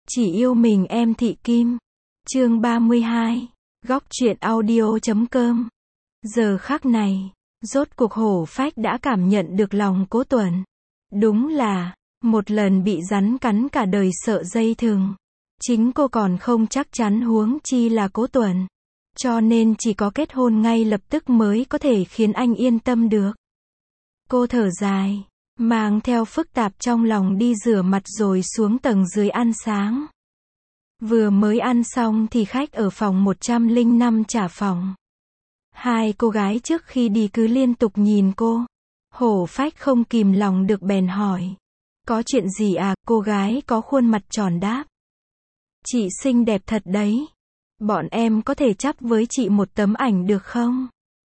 Chỉ yêu mình em Thị Kim. Chương 32. Góc truyện audio.com. Giờ khắc này, rốt cuộc Hổ Phách đã cảm nhận được lòng Cố Tuần. Đúng là, một lần bị rắn cắn cả đời sợ dây thừng. Chính cô còn không chắc chắn huống chi là Cố Tuần. Cho nên chỉ có kết hôn ngay lập tức mới có thể khiến anh yên tâm được. Cô thở dài, mang theo phức tạp trong lòng đi rửa mặt rồi xuống tầng dưới ăn sáng. Vừa mới ăn xong thì khách ở phòng 105 trả phòng. Hai cô gái trước khi đi cứ liên tục nhìn cô. Hổ Phách không kìm lòng được bèn hỏi. Có chuyện gì à? Cô gái có khuôn mặt tròn đáp. Chị xinh đẹp thật đấy. Bọn em có thể chắp với chị một tấm ảnh được không?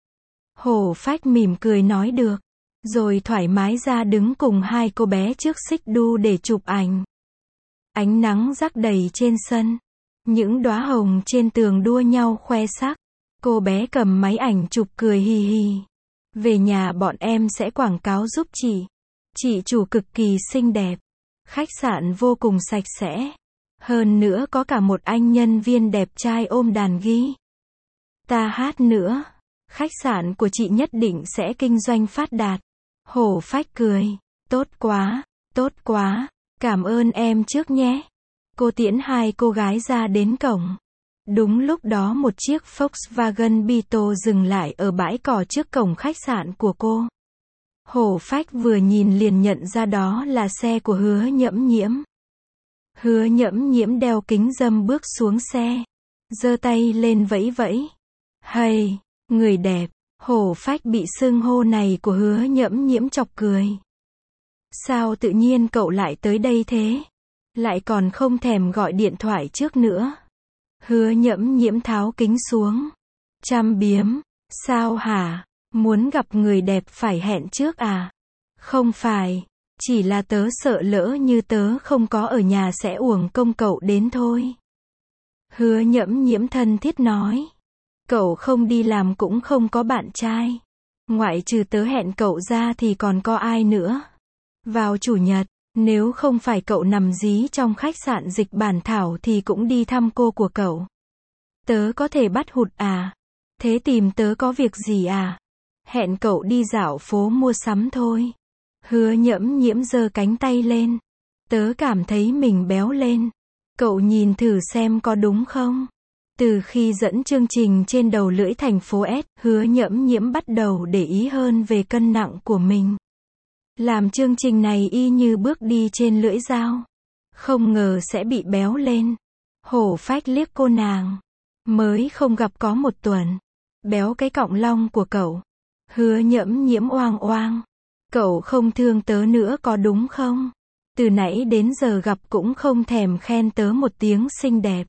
Hổ Phách mỉm cười nói được. Rồi thoải mái ra đứng cùng hai cô bé trước xích đu để chụp ảnh. Ánh nắng rắc đầy trên sân. Những đóa hồng trên tường đua nhau khoe sắc. Cô bé cầm máy ảnh chụp cười hì hì. Về nhà bọn em sẽ quảng cáo giúp chị. Chị chủ cực kỳ xinh đẹp. Khách sạn vô cùng sạch sẽ. Hơn nữa có cả một anh nhân viên đẹp trai ôm đàn guitar hát nữa. Khách sạn của chị nhất định sẽ kinh doanh phát đạt. Hổ Phách cười. Tốt quá, tốt quá. Cảm ơn em trước nhé. Cô tiễn hai cô gái ra đến cổng. Đúng lúc đó một chiếc Volkswagen Beetle dừng lại ở bãi cỏ trước cổng khách sạn của cô. Hổ Phách vừa nhìn liền nhận ra đó là xe của Hứa Nhẫm Nhiễm. Hứa Nhẫm Nhiễm đeo kính râm bước xuống xe. Giơ tay lên vẫy vẫy. Hay, người đẹp. Hổ Phách bị xưng hô này của Hứa Nhẫm Nhiễm chọc cười. Sao tự nhiên cậu lại tới đây thế? Lại còn không thèm gọi điện thoại trước nữa. Hứa Nhẫm Nhiễm tháo kính xuống. Chăm biếm. Sao hả? Muốn gặp người đẹp phải hẹn trước à? Không phải. Chỉ là tớ sợ lỡ như tớ không có ở nhà sẽ uổng công cậu đến thôi. Hứa Nhẫm Nhiễm thân thiết nói. Cậu không đi làm cũng không có bạn trai. Ngoại trừ tớ hẹn cậu ra thì còn có ai nữa? Vào chủ nhật, nếu không phải cậu nằm dí trong khách sạn Dịch Bản Thảo thì cũng đi thăm cô của cậu. Tớ có thể bắt hụt à? Thế tìm tớ có việc gì à? Hẹn cậu đi dạo phố mua sắm thôi. Hứa Nhẫm Nhiễm giơ cánh tay lên. Tớ cảm thấy mình béo lên. Cậu nhìn thử xem có đúng không? Từ khi dẫn chương trình trên đầu lưỡi thành phố S, Hứa Nhẫm Nhiễm bắt đầu để ý hơn về cân nặng của mình. Làm chương trình này y như bước đi trên lưỡi dao. Không ngờ sẽ bị béo lên. Hổ Phách liếc cô nàng. Mới không gặp có một tuần. Béo cái cọng lông của cậu. Hứa Nhẫm Nhiễm oang oang. Cậu không thương tớ nữa có đúng không? Từ nãy đến giờ gặp cũng không thèm khen tớ một tiếng xinh đẹp.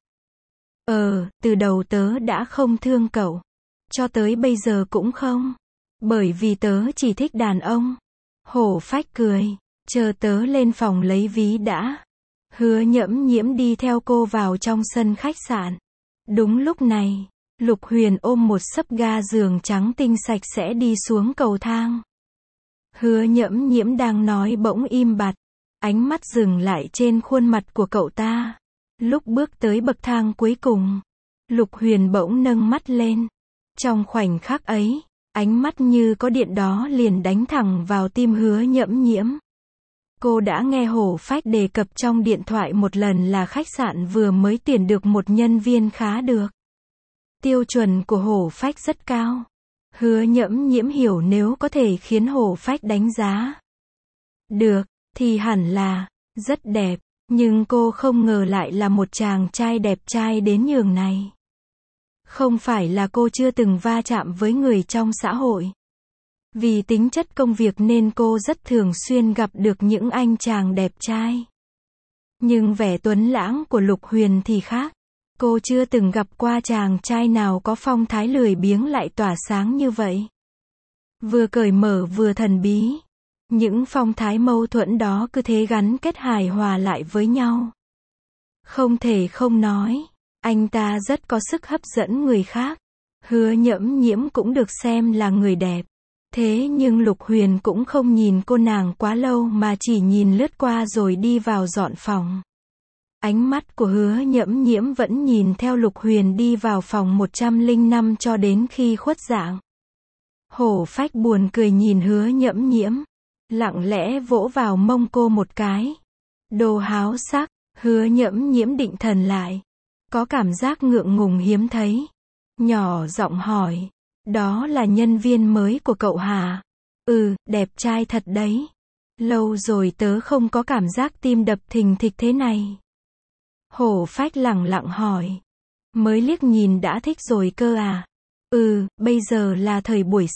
Từ đầu tớ đã không thương cậu. Cho tới bây giờ cũng không. Bởi vì tớ chỉ thích đàn ông. Hổ Phách cười. Chờ tớ lên phòng lấy ví đã. Hứa Nhẫm Nhiễm đi theo cô vào trong sân khách sạn. Đúng lúc này, Lục Huyền ôm một xấp ga giường trắng tinh sạch sẽ đi xuống cầu thang. Hứa Nhẫm Nhiễm đang nói bỗng im bặt. Ánh mắt dừng lại trên khuôn mặt của cậu ta. Lúc bước tới bậc thang cuối cùng, Lục Huyền bỗng nâng mắt lên. Trong khoảnh khắc ấy, ánh mắt như có điện đó liền đánh thẳng vào tim Hứa Nhẫm Nhiễm. Cô đã nghe Hổ Phách đề cập trong điện thoại một lần là khách sạn vừa mới tuyển được một nhân viên khá được. Tiêu chuẩn của Hổ Phách rất cao. Hứa Nhẫm Nhiễm hiểu nếu có thể khiến Hổ Phách đánh giá được, thì hẳn là rất đẹp. Nhưng cô không ngờ lại là một chàng trai đẹp trai đến nhường này. Không phải là cô chưa từng va chạm với người trong xã hội. Vì tính chất công việc nên cô rất thường xuyên gặp được những anh chàng đẹp trai. Nhưng vẻ tuấn lãng của Lục Huyền thì khác. Cô chưa từng gặp qua chàng trai nào có phong thái lười biếng lại tỏa sáng như vậy. Vừa cởi mở vừa thần bí. Những phong thái mâu thuẫn đó cứ thế gắn kết hài hòa lại với nhau. Không thể không nói, anh ta rất có sức hấp dẫn người khác. Hứa Nhẫm Nhiễm cũng được xem là người đẹp. Thế nhưng Lục Huyền cũng không nhìn cô nàng quá lâu mà chỉ nhìn lướt qua rồi đi vào dọn phòng. Ánh mắt của Hứa Nhẫm Nhiễm vẫn nhìn theo Lục Huyền đi vào phòng 105 cho đến khi khuất dạng. Hổ Phách buồn cười nhìn Hứa Nhẫm Nhiễm, lặng lẽ vỗ vào mông cô một cái. Đồ háo sắc, Hứa Nhẫm Nhiễm định thần lại, có cảm giác ngượng ngùng hiếm thấy. Nhỏ giọng hỏi, đó là nhân viên mới của cậu hả? Ừ, đẹp trai thật đấy. Lâu rồi tớ không có cảm giác tim đập thình thịch thế này. Hổ Phách lẳng lặng hỏi, mới liếc nhìn đã thích rồi cơ à? Ừ, bây giờ là thời buổi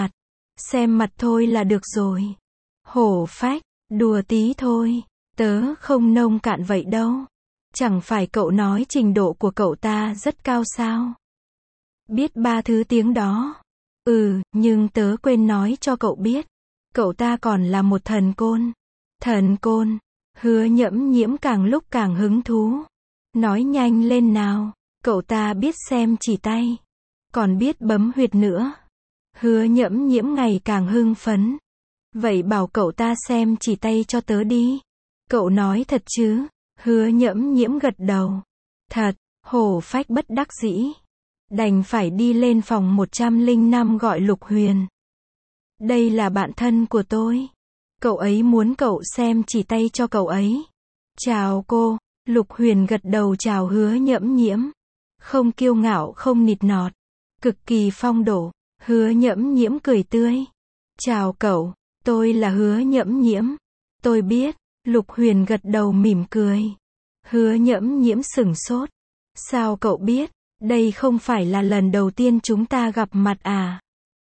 xem mặt thôi là được rồi. Hổ Phách, đùa tí thôi, tớ không nông cạn vậy đâu. Chẳng phải cậu nói trình độ của cậu ta rất cao sao? Biết 3 thứ tiếng đó. Ừ, nhưng tớ quên nói cho cậu biết. Cậu ta còn là một thần côn. Thần côn? Hứa Nhẫm Nhiễm càng lúc càng hứng thú. Nói nhanh lên nào, cậu ta biết xem chỉ tay. Còn biết bấm huyệt nữa. Hứa Nhẫm Nhiễm ngày càng hưng phấn. Vậy bảo cậu ta xem chỉ tay cho tớ đi. Cậu nói thật chứ? Hứa Nhẫm Nhiễm gật đầu. Thật, Hổ Phách bất đắc dĩ. Đành phải đi lên phòng 105 gọi Lục Huyền. Đây là bạn thân của tôi. Cậu ấy muốn cậu xem chỉ tay cho cậu ấy. Chào cô. Lục Huyền gật đầu chào Hứa Nhẫm Nhiễm. Không kiêu ngạo không nịt nọt. Cực kỳ phong độ. Hứa Nhẫm Nhiễm cười tươi. Chào cậu, tôi là Hứa Nhẫm Nhiễm. Tôi biết. Lục Huyền gật đầu mỉm cười. Hứa Nhẫm Nhiễm sửng sốt. Sao cậu biết? Đây không phải là lần đầu tiên chúng ta gặp mặt à?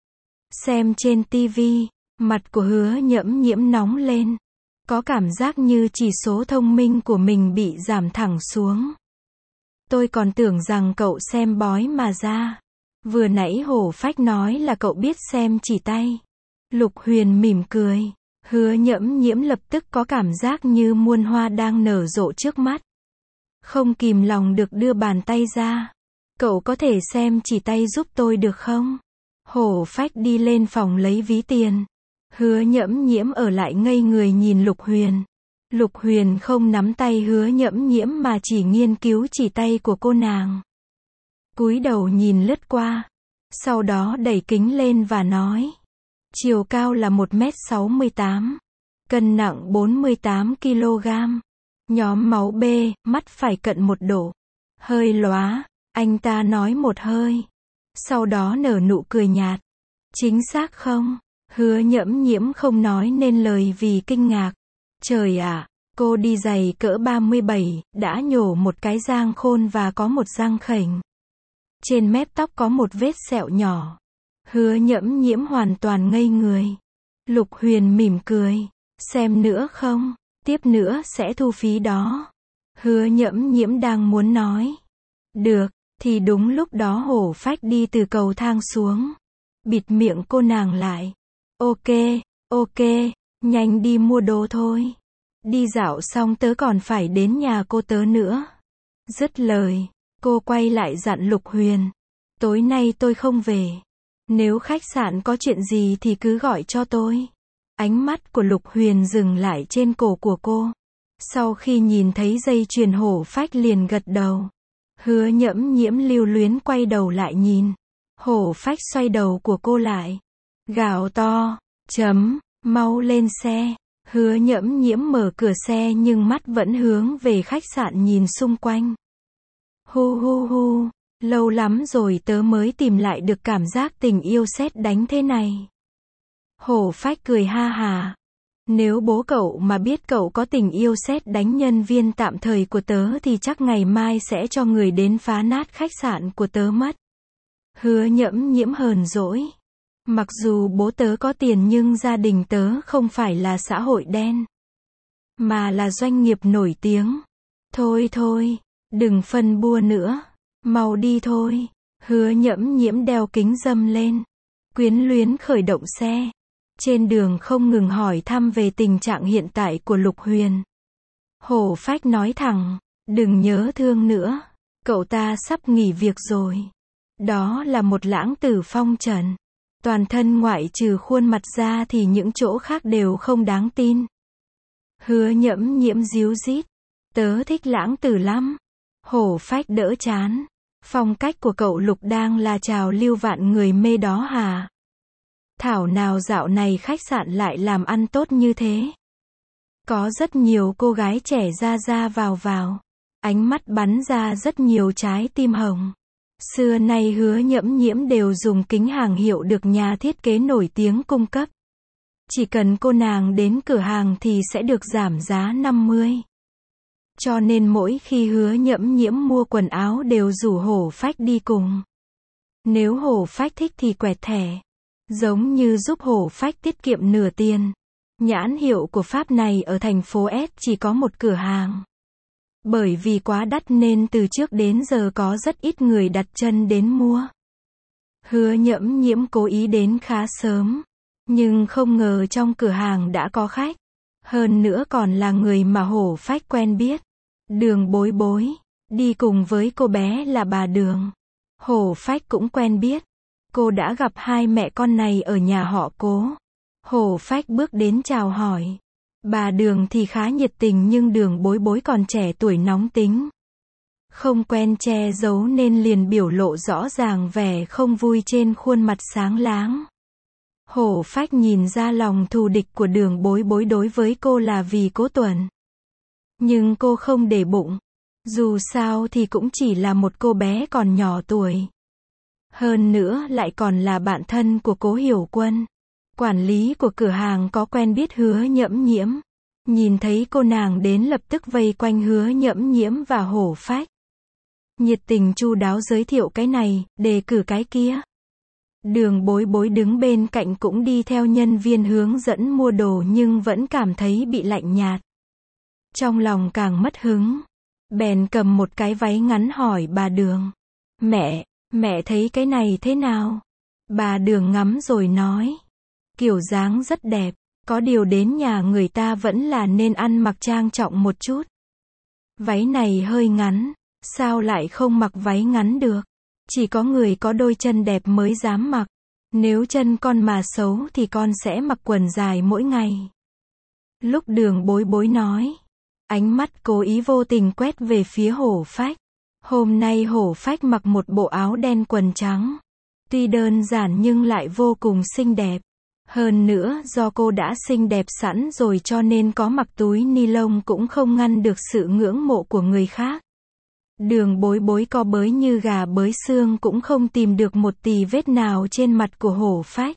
Xem trên tivi, mặt của Hứa Nhẫm Nhiễm nóng lên. Có cảm giác như chỉ số thông minh của mình bị giảm thẳng xuống. Tôi còn tưởng rằng cậu xem bói mà ra. Vừa nãy Hổ Phách nói là cậu biết xem chỉ tay. Lục Huyền mỉm cười. Hứa Nhẫm Nhiễm lập tức có cảm giác như muôn hoa đang nở rộ trước mắt. Không kìm lòng được đưa bàn tay ra. Cậu có thể xem chỉ tay giúp tôi được không? Hổ Phách đi lên phòng lấy ví tiền. Hứa Nhẫm Nhiễm ở lại ngây người nhìn Lục Huyền. Lục Huyền không nắm tay Hứa Nhẫm Nhiễm mà chỉ nghiên cứu chỉ tay của cô nàng. Cúi đầu nhìn lướt qua. Sau đó đẩy kính lên và nói. Chiều cao là 1m68. Cân nặng 48 kg. Nhóm máu B, mắt phải cận 1 độ. Hơi lóa. Anh ta nói một hơi. Sau đó nở nụ cười nhạt. Chính xác không? Hứa Nhẫm Nhiễm không nói nên lời vì kinh ngạc. Trời ạ, cô đi giày cỡ 37, đã nhổ một cái răng khôn và có một răng khểnh. Trên mép tóc có một vết sẹo nhỏ. Hứa Nhẫm Nhiễm hoàn toàn ngây người. Lục Huyền mỉm cười. Xem nữa không? Tiếp nữa sẽ thu phí đó. Hứa Nhẫm Nhiễm đang muốn nói. Được, thì đúng lúc đó Hổ Phách đi từ cầu thang xuống. Bịt miệng cô nàng lại. Ok, nhanh đi mua đồ thôi. Đi dạo xong tớ còn phải đến nhà cô tớ nữa. Dứt lời, cô quay lại dặn Lục Huyền. Tối nay tôi không về. Nếu khách sạn có chuyện gì thì cứ gọi cho tôi. Ánh mắt của Lục Huyền dừng lại trên cổ của cô. Sau khi nhìn thấy dây chuyền Hổ Phách liền gật đầu. Hứa Nhẫm Nhiễm lưu luyến quay đầu lại nhìn. Hổ Phách xoay đầu của cô lại. Gào to. Mau lên xe. Hứa Nhẫm Nhiễm mở cửa xe nhưng mắt vẫn hướng về khách sạn nhìn xung quanh. Hu, lâu lắm rồi tớ mới tìm lại được cảm giác tình yêu sét đánh thế này. Hổ Phách cười ha hà. Nếu bố cậu mà biết cậu có tình yêu sét đánh nhân viên tạm thời của tớ thì chắc ngày mai sẽ cho người đến phá nát khách sạn của tớ mất. Hứa Nhẫm Nhiễm hờn dỗi. Mặc dù bố tớ có tiền nhưng gia đình tớ không phải là xã hội đen, mà là doanh nghiệp nổi tiếng. Thôi, đừng phân bua nữa. Mau đi thôi. Hứa Nhẫm Nhiễm đeo kính râm lên. Quyến luyến khởi động xe. Trên đường không ngừng hỏi thăm về tình trạng hiện tại của Lục Huyền. Hổ Phách nói thẳng, đừng nhớ thương nữa. Cậu ta sắp nghỉ việc rồi. Đó là một lãng tử phong trần. Toàn thân ngoại trừ khuôn mặt ra thì những chỗ khác đều không đáng tin. Hứa Nhẫm Nhiễm díu dít. Tớ thích Lãng Tử lắm. Hổ Phách đỡ chán. Phong cách của cậu Lục đang là trào lưu vạn người mê đó hả? Thảo nào dạo này khách sạn lại làm ăn tốt như thế. Có rất nhiều cô gái trẻ ra ra vào vào. Ánh mắt bắn ra rất nhiều trái tim hồng. Xưa nay Hứa Nhẫm Nhiễm đều dùng kính hàng hiệu được nhà thiết kế nổi tiếng cung cấp. Chỉ cần cô nàng đến cửa hàng thì sẽ được giảm giá 50. Cho nên mỗi khi Hứa Nhẫm Nhiễm mua quần áo đều rủ Hổ Phách đi cùng. Nếu Hổ Phách thích thì quẹt thẻ. Giống như giúp Hổ Phách tiết kiệm nửa tiền. Nhãn hiệu của Pháp này ở thành phố S chỉ có một cửa hàng. Bởi vì quá đắt nên từ trước đến giờ có rất ít người đặt chân đến mua. Hứa Nhẫm Nhiễm cố ý đến khá sớm. Nhưng không ngờ trong cửa hàng đã có khách. Hơn nữa còn là người mà Hổ Phách quen biết. Đường Bối Bối. Đi cùng với cô bé là bà Đường. Hổ Phách cũng quen biết. Cô đã gặp hai mẹ con này ở nhà họ Cố. Hổ Phách bước đến chào hỏi. Bà Đường thì khá nhiệt tình nhưng Đường Bối Bối còn trẻ tuổi nóng tính. Không quen che giấu nên liền biểu lộ rõ ràng vẻ không vui trên khuôn mặt sáng láng. Hổ Phách nhìn ra lòng thù địch của Đường Bối Bối đối với cô là vì Cố Tuần. Nhưng cô không để bụng. Dù sao thì cũng chỉ là một cô bé còn nhỏ tuổi. Hơn nữa lại còn là bạn thân của Cố Hiểu Quân. Quản lý của cửa hàng có quen biết Hứa Nhẫm Nhiễm. Nhìn thấy cô nàng đến lập tức vây quanh Hứa Nhẫm Nhiễm và Hổ Phách. Nhiệt tình chu đáo giới thiệu cái này, đề cử cái kia. Đường Bối Bối đứng bên cạnh cũng đi theo nhân viên hướng dẫn mua đồ nhưng vẫn cảm thấy bị lạnh nhạt. Trong lòng càng mất hứng. Bèn cầm một cái váy ngắn hỏi bà Đường. Mẹ thấy cái này thế nào? Bà Đường ngắm rồi nói. Kiểu dáng rất đẹp. Có điều đến nhà người ta vẫn là nên ăn mặc trang trọng một chút. Váy này hơi ngắn. Sao lại không mặc váy ngắn được? Chỉ có người có đôi chân đẹp mới dám mặc. Nếu chân con mà xấu thì con sẽ mặc quần dài mỗi ngày. Lúc Đường Bối Bối nói. Ánh mắt cố ý vô tình quét về phía Hổ Phách. Hôm nay Hổ Phách mặc một bộ áo đen quần trắng. Tuy đơn giản nhưng lại vô cùng xinh đẹp. Hơn nữa do cô đã xinh đẹp sẵn rồi cho nên có mặc túi ni lông cũng không ngăn được sự ngưỡng mộ của người khác. Đường Bối Bối co bới như gà bới xương cũng không tìm được một tì vết nào trên mặt của Hổ Phách.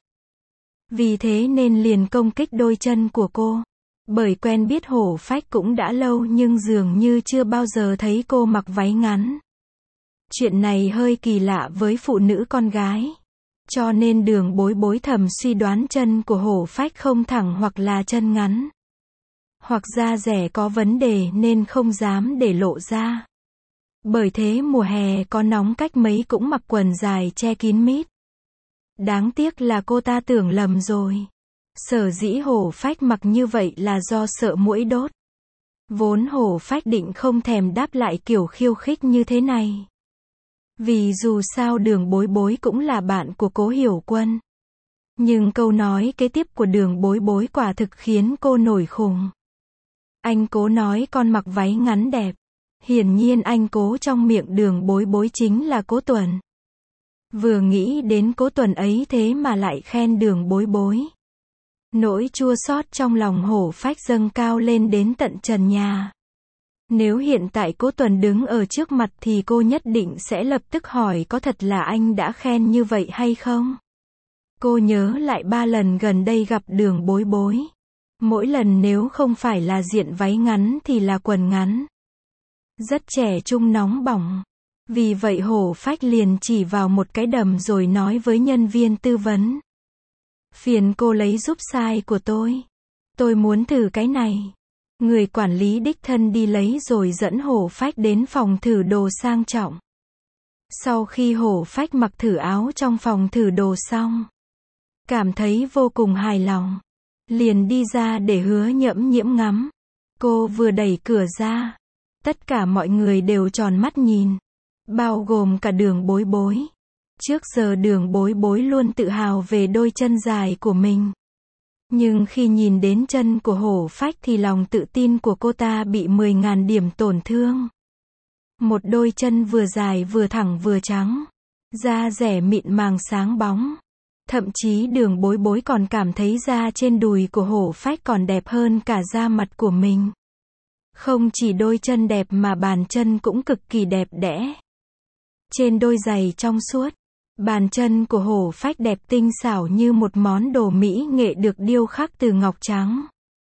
Vì thế nên liền công kích đôi chân của cô. Bởi quen biết Hổ Phách cũng đã lâu nhưng dường như chưa bao giờ thấy cô mặc váy ngắn. Chuyện này hơi kỳ lạ với phụ nữ con gái. Cho nên Đường Bối Bối thầm suy đoán chân của Hổ Phách không thẳng hoặc là chân ngắn. Hoặc da dẻ có vấn đề nên không dám để lộ ra. Bởi thế mùa hè có nóng cách mấy cũng mặc quần dài che kín mít. Đáng tiếc là cô ta tưởng lầm rồi. Sở dĩ Hổ Phách mặc như vậy là do sợ muỗi đốt. Vốn Hổ Phách định không thèm đáp lại kiểu khiêu khích như thế này. Vì dù sao Đường Bối Bối cũng là bạn của Cố Hiểu Quân. Nhưng câu nói kế tiếp của Đường Bối Bối quả thực khiến cô nổi khùng. Anh Cố nói con mặc váy ngắn đẹp. Hiển nhiên anh Cố trong miệng Đường Bối Bối chính là Cố Tuần. Vừa nghĩ đến Cố Tuần ấy thế mà lại khen Đường Bối Bối. Nỗi chua xót trong lòng Hổ Phách dâng cao lên đến tận trần nhà. Nếu hiện tại Cố Tuần đứng ở trước mặt thì cô nhất định sẽ lập tức hỏi có thật là anh đã khen như vậy hay không? Cô nhớ lại 3 lần gần đây gặp Đường Bối Bối. Mỗi lần nếu không phải là diện váy ngắn thì là quần ngắn. Rất trẻ trung nóng bỏng. Vì vậy Hổ Phách liền chỉ vào một cái đầm rồi nói với nhân viên tư vấn. Phiền cô lấy giúp size của tôi. Tôi muốn thử cái này. Người quản lý đích thân đi lấy rồi dẫn Hổ Phách đến phòng thử đồ sang trọng. Sau khi Hổ Phách mặc thử áo trong phòng thử đồ xong, cảm thấy vô cùng hài lòng, liền đi ra để Hứa Nhẫm Nhiễm ngắm. Cô vừa đẩy cửa ra, tất cả mọi người đều tròn mắt nhìn, bao gồm cả Đường Bối Bối. Trước giờ Đường Bối Bối luôn tự hào về đôi chân dài của mình. Nhưng khi nhìn đến chân của hổ phách thì lòng tự tin của cô ta bị 10.000 điểm tổn thương. Một đôi chân vừa dài vừa thẳng vừa trắng. Da dẻ mịn màng sáng bóng. Thậm chí Đường Bối Bối còn cảm thấy da trên đùi của hổ phách còn đẹp hơn cả da mặt của mình. Không chỉ đôi chân đẹp mà bàn chân cũng cực kỳ đẹp đẽ. Trên đôi giày trong suốt, bàn chân của hổ phách đẹp tinh xảo như một món đồ mỹ nghệ được điêu khắc từ ngọc trắng.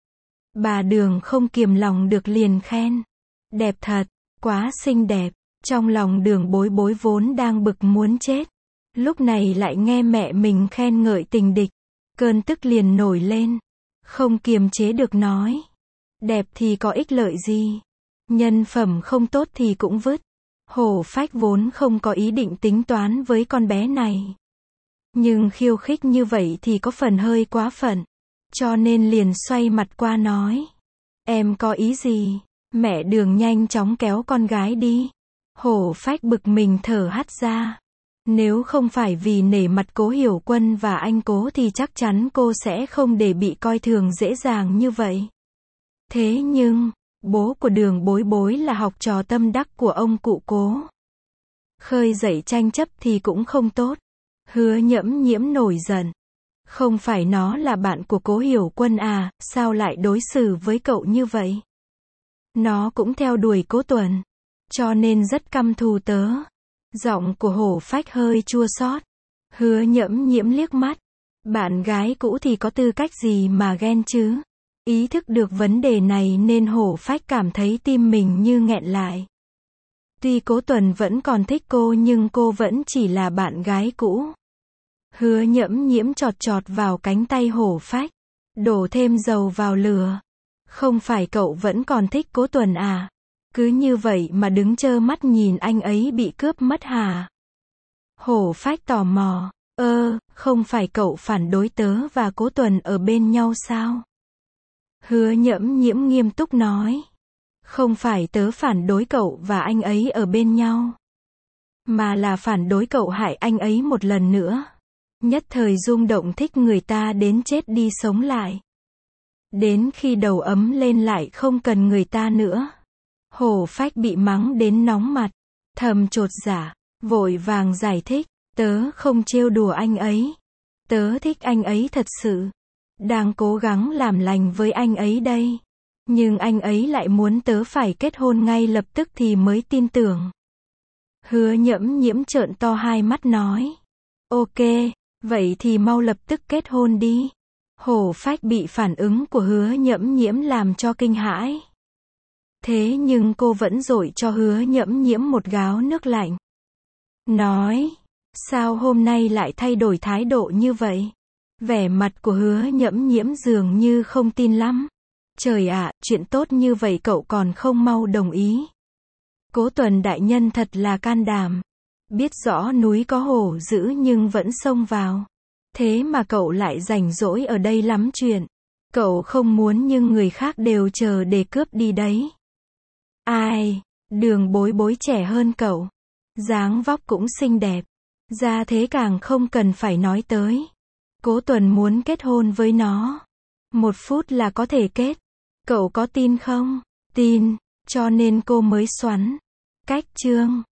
Bà Đường không kiềm lòng được liền khen. Đẹp thật, quá xinh đẹp. Trong lòng Đường Bối Bối vốn đang bực muốn chết. Lúc này lại nghe mẹ mình khen ngợi tình địch. Cơn tức liền nổi lên. Không kiềm chế được nói. Đẹp thì có ích lợi gì? Nhân phẩm không tốt thì cũng vứt. Hổ phách vốn không có ý định tính toán với con bé này. Nhưng khiêu khích như vậy thì có phần hơi quá phận. Cho nên liền xoay mặt qua nói. Em có ý gì? Mẹ Đường nhanh chóng kéo con gái đi. Hổ phách bực mình thở hắt ra. Nếu không phải vì nể mặt Cố Hiểu Quân và anh Cố thì chắc chắn cô sẽ không để bị coi thường dễ dàng như vậy. Thế nhưng, bố của Đường Bối Bối là học trò tâm đắc của ông cụ Cố. Khơi dậy tranh chấp thì cũng không tốt. Hứa Nhẫm Nhiễm nổi giận. Không phải nó là bạn của Cố Hiểu Quân à, sao lại đối xử với cậu như vậy? Nó cũng theo đuổi Cố Tuần. Cho nên rất căm thù tớ. Giọng của hổ phách hơi chua xót. Hứa Nhẫm Nhiễm liếc mắt. Bạn gái cũ thì có tư cách gì mà ghen chứ? Ý thức được vấn đề này nên hổ phách cảm thấy tim mình như nghẹn lại. Tuy Cố Tuần vẫn còn thích cô nhưng cô vẫn chỉ là bạn gái cũ. Hứa Nhẫm Nhiễm chọt chọt vào cánh tay hổ phách. Đổ thêm dầu vào lửa. Không phải cậu vẫn còn thích Cố Tuần à? Cứ như vậy mà đứng trơ mắt nhìn anh ấy bị cướp mất hả? Hổ phách tò mò. Không phải cậu phản đối tớ và Cố Tuần ở bên nhau sao? Hứa Nhẫm Nhiễm nghiêm túc nói. Không phải tớ phản đối cậu và anh ấy ở bên nhau. Mà là phản đối cậu hại anh ấy một lần nữa. Nhất thời rung động thích người ta đến chết đi sống lại. Đến khi đầu ấm lên lại không cần người ta nữa. Hổ phách bị mắng đến nóng mặt. Thầm chột dạ. Vội vàng giải thích. Tớ không trêu đùa anh ấy. Tớ thích anh ấy thật sự. Đang cố gắng làm lành với anh ấy đây. Nhưng anh ấy lại muốn tớ phải kết hôn ngay lập tức thì mới tin tưởng. Hứa Nhẫm Nhiễm trợn to hai mắt nói. Ok, vậy thì mau lập tức kết hôn đi. Hổ phách bị phản ứng của Hứa Nhẫm Nhiễm làm cho kinh hãi. Thế nhưng cô vẫn dội cho Hứa Nhẫm Nhiễm một gáo nước lạnh. Nói, sao hôm nay lại thay đổi thái độ như vậy? Vẻ mặt của Hứa Nhẫm Nhiễm dường như không tin lắm. Trời ạ, chuyện tốt như vậy cậu còn không mau đồng ý. Cố Tuần đại nhân thật là can đảm. Biết rõ núi có hổ dữ nhưng vẫn xông vào. Thế mà cậu lại rảnh rỗi ở đây lắm chuyện. Cậu không muốn nhưng người khác đều chờ để cướp đi đấy. Ai, Đường Bối Bối trẻ hơn cậu. Dáng vóc cũng xinh đẹp. Ra thế càng không cần phải nói tới. Cố Tuần muốn kết hôn với nó. 1 phút là có thể kết. Cậu có tin không? Tin, cho nên cô mới xoắn. Cách chương